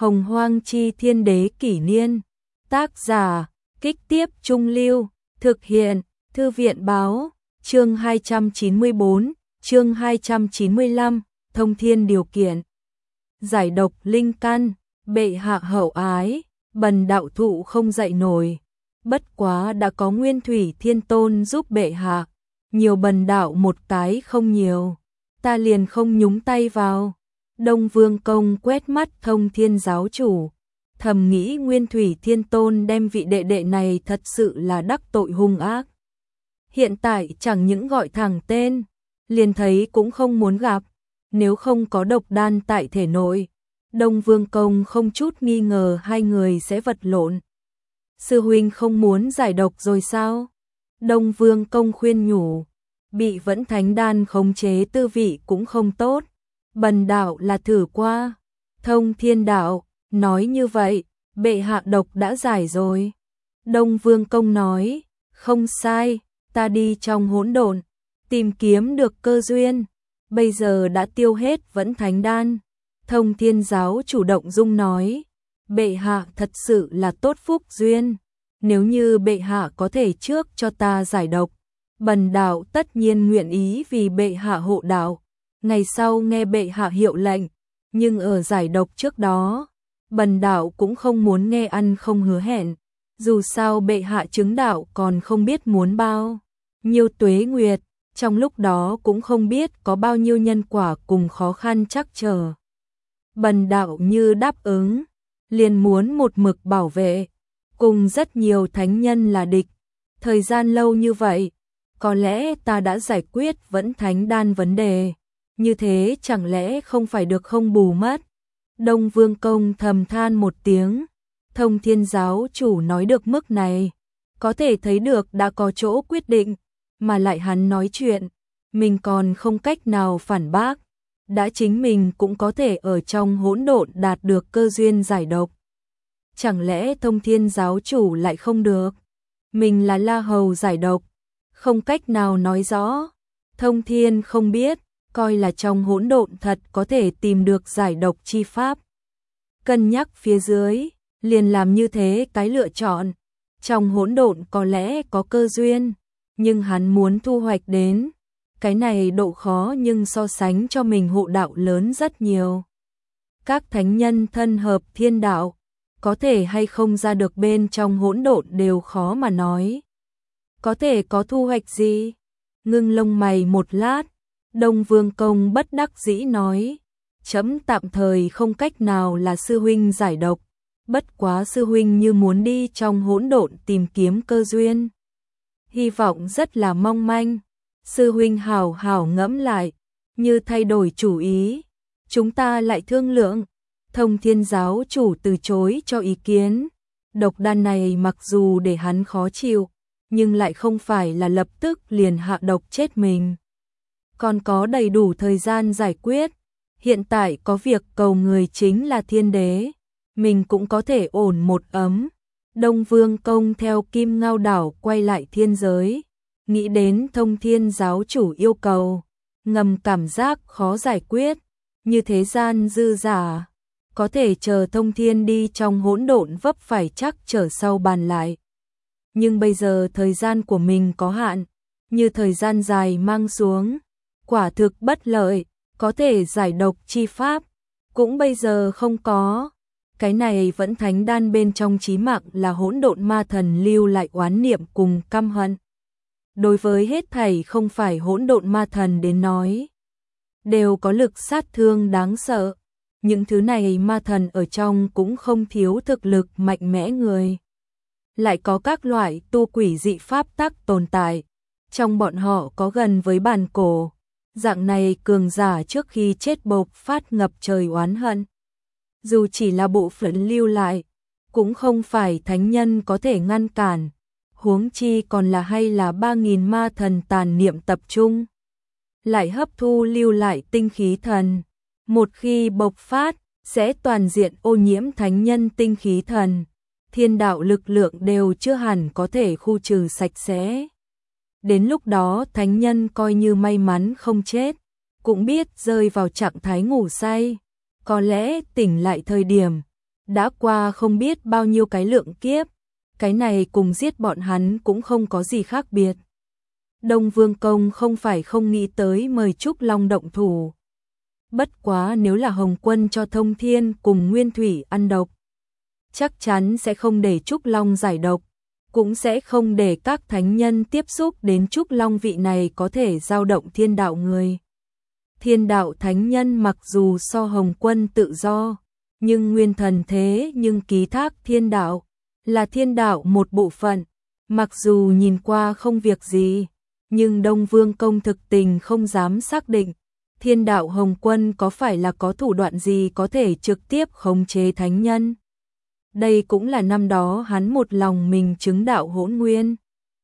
Hồng Hoang Chi Thiên Đế Kỷ Niên. Tác giả, Kích Tiếp Trung Lưu. Thực hiện, Thư viện Báo. Chương 294, chương 295, Thông Thiên Điều Kiện. Giải độc linh căn, bệ hạ hậu ái, bần đạo thụ không dậy nổi. Bất quá đã có Nguyên Thủy Thiên Tôn giúp bệ hạ, nhiều bần đạo một cái không nhiều, ta liền không nhúng tay vào. Đông Vương Công quét mắt Thông Thiên giáo chủ, thầm nghĩ Nguyên Thủy Thiên Tôn đem vị đệ đệ này thật sự là đắc tội hung ác. Hiện tại chẳng những gọi thẳng tên, liền thấy cũng không muốn gặp, nếu không có độc đan tại thể nội, Đông Vương Công không chút nghi ngờ hai người sẽ vật lộn. Sư huynh không muốn giải độc rồi sao? Đông Vương Công khuyên nhủ, bị Vẫn Thánh Đan khống chế tư vị cũng không tốt, bần đạo là thử qua. Thông Thiên đạo, nói như vậy, bệ hạ độc đã giải rồi. Đông Vương Công nói, không sai, ta đi trong hỗn độn, tìm kiếm được cơ duyên, bây giờ đã tiêu hết Vẫn Thánh Đan. Thông Thiên giáo chủ động dung nói, bệ hạ thật sự là tốt phúc duyên, nếu như bệ hạ có thể trước cho ta giải độc, bần đạo tất nhiên nguyện ý vì bệ hạ hộ đạo, ngày sau nghe bệ hạ hiệu lệnh, nhưng ở giải độc trước đó, bần đạo cũng không muốn nghe ăn không hứa hẹn, dù sao bệ hạ chứng đạo còn không biết muốn bao nhiêu tuế nguyệt, trong lúc đó cũng không biết có bao nhiêu nhân quả cùng khó khăn chắc trở. Bần đạo như đáp ứng, liền muốn một mực bảo vệ, cùng rất nhiều thánh nhân là địch, thời gian lâu như vậy, có lẽ ta đã giải quyết Vẫn Thánh Đan vấn đề, như thế chẳng lẽ không phải được không bù mất. Đông Vương Công thầm than một tiếng, Thông Thiên giáo chủ nói được mức này, có thể thấy được đã có chỗ quyết định, mà lại hắn nói chuyện, mình còn không cách nào phản bác, đã chính mình cũng có thể ở trong hỗn độn đạt được cơ duyên giải độc. Chẳng lẽ Thông Thiên giáo chủ lại không được? Mình là La Hầu giải độc, không cách nào nói rõ. Thông Thiên không biết, coi là trong hỗn độn thật có thể tìm được giải độc chi pháp. Cân nhắc phía dưới, liền làm như thế cái lựa chọn. Trong hỗn độn có lẽ có cơ duyên, nhưng hắn muốn thu hoạch đến, cái này độ khó nhưng so sánh cho mình hộ đạo lớn rất nhiều. Các thánh nhân thân hợp thiên đạo, có thể hay không ra được bên trong hỗn độn đều khó mà nói. Có thể có thu hoạch gì? Ngưng lông mày một lát, Đông Vương Công bất đắc dĩ nói, chấm tạm thời không cách nào là sư huynh giải độc, bất quá sư huynh như muốn đi trong hỗn độn tìm kiếm cơ duyên. Hy vọng rất là mong manh, sư huynh hảo hảo ngẫm lại, như thay đổi chủ ý, chúng ta lại thương lượng. Thông Thiên giáo chủ từ chối cho ý kiến, độc đan này mặc dù để hắn khó chịu, nhưng lại không phải là lập tức liền hạ độc chết mình. Còn có đầy đủ thời gian giải quyết, hiện tại có việc cầu người chính là thiên đế, mình cũng có thể ổn một ấm. Đông Vương Công theo Kim Ngao đảo quay lại thiên giới, nghĩ đến Thông Thiên giáo chủ yêu cầu, ngầm cảm giác khó giải quyết, như thế gian dư giả, có thể chờ Thông Thiên đi trong hỗn độn vấp phải chắc trở sau bàn lại. Nhưng bây giờ thời gian của mình có hạn, như thời gian dài mang xuống, quả thực bất lợi, có thể giải độc chi pháp, cũng bây giờ không có. Cái này Vẫn Thánh Đan bên trong chí mạng là hỗn độn ma thần lưu lại oán niệm cùng căm hận. Đối với hết thảy không phải hỗn độn ma thần đến nói, đều có lực sát thương đáng sợ. Những thứ này ma thần ở trong cũng không thiếu thực lực mạnh mẽ người. Lại có các loại tu quỷ dị pháp tắc tồn tại, trong bọn họ có gần với bàn cổ, dạng này cường giả trước khi chết bộc phát ngập trời oán hận. Dù chỉ là bộ phận lưu lại, cũng không phải thánh nhân có thể ngăn cản, huống chi còn là hay là 3.000 ma thần tàn niệm tập trung. Lại hấp thu lưu lại tinh khí thần, một khi bộc phát, sẽ toàn diện ô nhiễm thánh nhân tinh khí thần, thiên đạo lực lượng đều chưa hẳn có thể khu trừ sạch sẽ. Đến lúc đó thánh nhân coi như may mắn không chết, cũng biết rơi vào trạng thái ngủ say, có lẽ tỉnh lại thời điểm, đã qua không biết bao nhiêu cái lượng kiếp, cái này cùng giết bọn hắn cũng không có gì khác biệt. Đông Vương Công không phải không nghĩ tới mời Trúc Long động thủ. Bất quá nếu là Hồng Quân cho Thông Thiên cùng Nguyên Thủy ăn độc, chắc chắn sẽ không để Trúc Long giải độc, cũng sẽ không để các thánh nhân tiếp xúc đến Trúc Long vị này có thể dao động thiên đạo người. Thiên đạo thánh nhân mặc dù so Hồng Quân tự do, nhưng nguyên thần thế nhưng ký thác thiên đạo, là thiên đạo một bộ phận, mặc dù nhìn qua không việc gì, nhưng Đông Vương Công thực tình không dám xác định, thiên đạo Hồng Quân có phải là có thủ đoạn gì có thể trực tiếp khống chế thánh nhân. Đây cũng là năm đó hắn một lòng mình chứng đạo hỗn nguyên,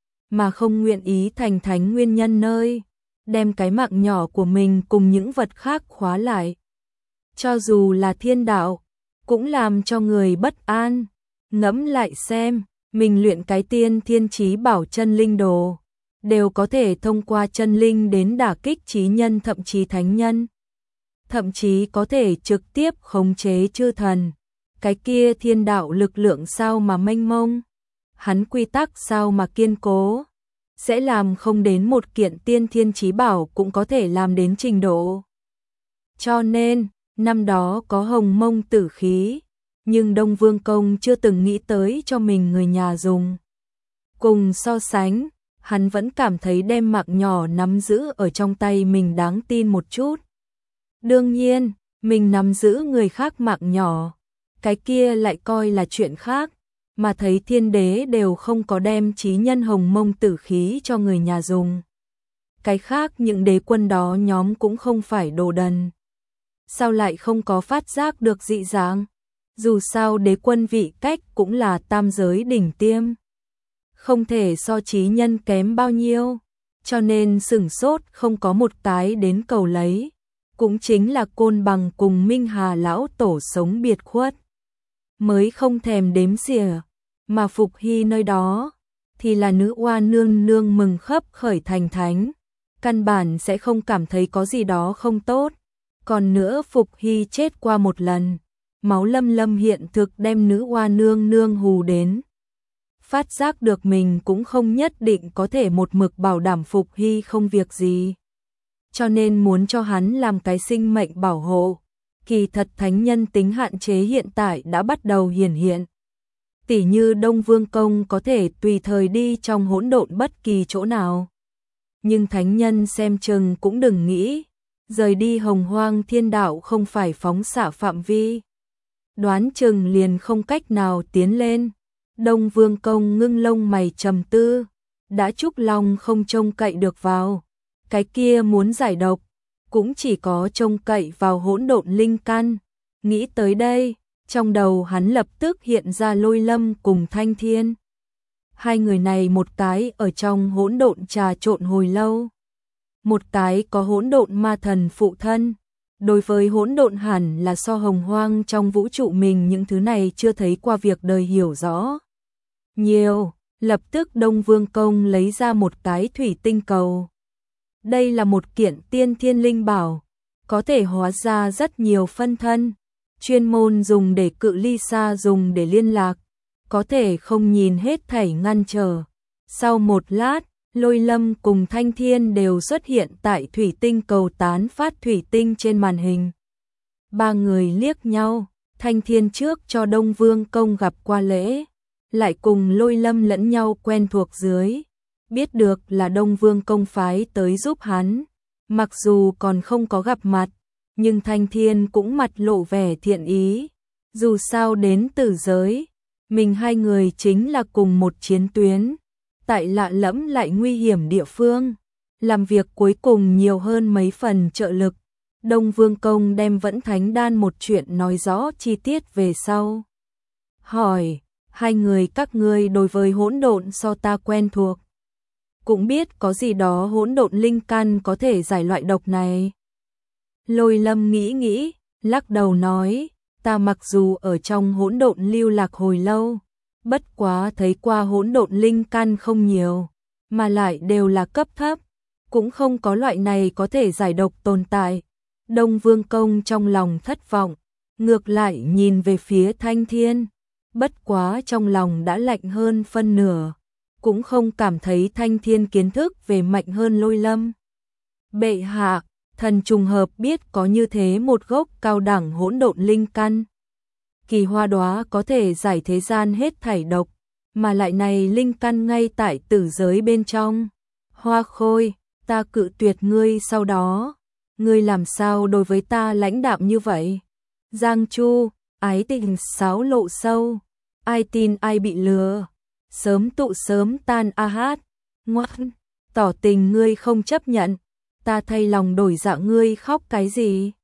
mà không nguyện ý thành thánh nguyên nhân nơi, đem cái mạng nhỏ của mình cùng những vật khác khóa lại. Cho dù là thiên đạo, cũng làm cho người bất an. Ngẫm lại xem, mình luyện cái tiên thiên chí bảo chân linh đồ, đều có thể thông qua chân linh đến đả kích chí nhân thậm chí thánh nhân. Thậm chí có thể trực tiếp khống chế chư thần. Cái kia thiên đạo lực lượng sao mà mênh mông, hắn quy tắc sao mà kiên cố, sẽ làm không đến một kiện tiên thiên chí bảo cũng có thể làm đến trình độ. Cho nên, năm đó có hồng mông tử khí, nhưng Đông Vương Công chưa từng nghĩ tới cho mình người nhà dùng. Cùng so sánh, hắn vẫn cảm thấy đem mạng nhỏ nắm giữ ở trong tay mình đáng tin một chút. Đương nhiên, mình nắm giữ người khác mạng nhỏ, cái kia lại coi là chuyện khác, mà thấy thiên đế đều không có đem chí nhân hồng mông tử khí cho người nhà dùng. Cái khác những đế quân đó nhóm cũng không phải đồ đần. Sao lại không có phát giác được dị dạng? Dù sao đế quân vị cách cũng là tam giới đỉnh tiêm, không thể so chí nhân kém bao nhiêu, cho nên sửng sốt không có một cái đến cầu lấy, cũng chính là Côn Bằng cùng Minh Hà lão tổ sống biệt khuất, mới không thèm đếm xỉa, mà Phục Hy nơi đó thì là nữ oa nương nương mừng khấp khởi thành thánh, căn bản sẽ không cảm thấy có gì đó không tốt. Còn nữa Phục Hy chết qua một lần, máu lâm lâm hiện thực đem nữ oa nương nương hù đến. Phát giác được mình cũng không nhất định có thể một mực bảo đảm Phục Hy không việc gì. Cho nên muốn cho hắn làm cái sinh mệnh bảo hộ. Kỳ thật thánh nhân tính hạn chế hiện tại đã bắt đầu hiển hiện. Tỉ như Đông Vương Công có thể tùy thời đi trong hỗn độn bất kỳ chỗ nào. Nhưng thánh nhân xem chừng cũng đừng nghĩ, rời đi hồng hoang thiên đạo không phải phóng xạ phạm vi. Đoán chừng liền không cách nào tiến lên. Đông Vương Công ngưng lông mày trầm tư, đã Trúc Long không trông cậy được vào, cái kia muốn giải độc, cũng chỉ có trông cậy vào hỗn độn linh căn. Nghĩ tới đây, trong đầu hắn lập tức hiện ra Lôi Lâm cùng Thanh Thiên. Hai người này một cái ở trong hỗn độn trà trộn hồi lâu, một cái có hỗn độn ma thần phụ thân. Đối với hỗn độn hẳn là so hồng hoang trong vũ trụ mình những thứ này chưa thấy qua việc đời hiểu rõ nhiều. Lập tức Đông Vương Công lấy ra một cái thủy tinh cầu. Đây là một kiện tiên thiên linh bảo, có thể hóa ra rất nhiều phân thân, chuyên môn dùng để cự ly xa, dùng để liên lạc, có thể không nhìn hết thảy ngăn trở. Sau một lát, Lôi Lâm cùng Thanh Thiên đều xuất hiện tại thủy tinh cầu tán phát thủy tinh trên màn hình. Ba người liếc nhau, Thanh Thiên trước cho Đông Vương Công gặp qua lễ, lại cùng Lôi Lâm lẫn nhau quen thuộc dưới, biết được là Đông Vương Công phái tới giúp hắn. Mặc dù còn không có gặp mặt, nhưng Thanh Thiên cũng mặt lộ vẻ thiện ý. Dù sao đến từ giới, mình hai người chính là cùng một chiến tuyến, tại lạ lẫm lại nguy hiểm địa phương, làm việc cuối cùng nhiều hơn mấy phần trợ lực. Đông Vương Công đem Vẫn Thánh Đan một chuyện nói rõ chi tiết về sau. Hỏi, hai người các ngươi đối với hỗn độn so ta quen thuộc, cũng biết có gì đó hỗn độn linh căn có thể giải loại độc này. Lôi Lâm nghĩ nghĩ, lắc đầu nói, ta mặc dù ở trong hỗn độn lưu lạc hồi lâu, bất quá thấy qua hỗn độn linh căn không nhiều, mà lại đều là cấp thấp, cũng không có loại này có thể giải độc tồn tại. Đông Vương Công trong lòng thất vọng, ngược lại nhìn về phía Thanh Thiên, bất quá trong lòng đã lạnh hơn phân nửa, cũng không cảm thấy Thanh Thiên kiến thức về mạnh hơn Lôi Lâm. Bệ hạ, thần trùng hợp biết có như thế một gốc cao đẳng hỗn độn linh căn. Kỳ hoa đóa có thể giải thế gian hết thảy độc, mà lại này linh căn ngay tại tử giới bên trong. Hoa Khôi, ta cự tuyệt ngươi sau đó, ngươi làm sao đối với ta lãnh đạm như vậy? Giang Chu, ái tình xáo lộ sâu, ai tin ai bị lừa, sớm tụ sớm tan a hát, ngoan, tỏ tình ngươi không chấp nhận, ta thay lòng đổi dạ ngươi khóc cái gì?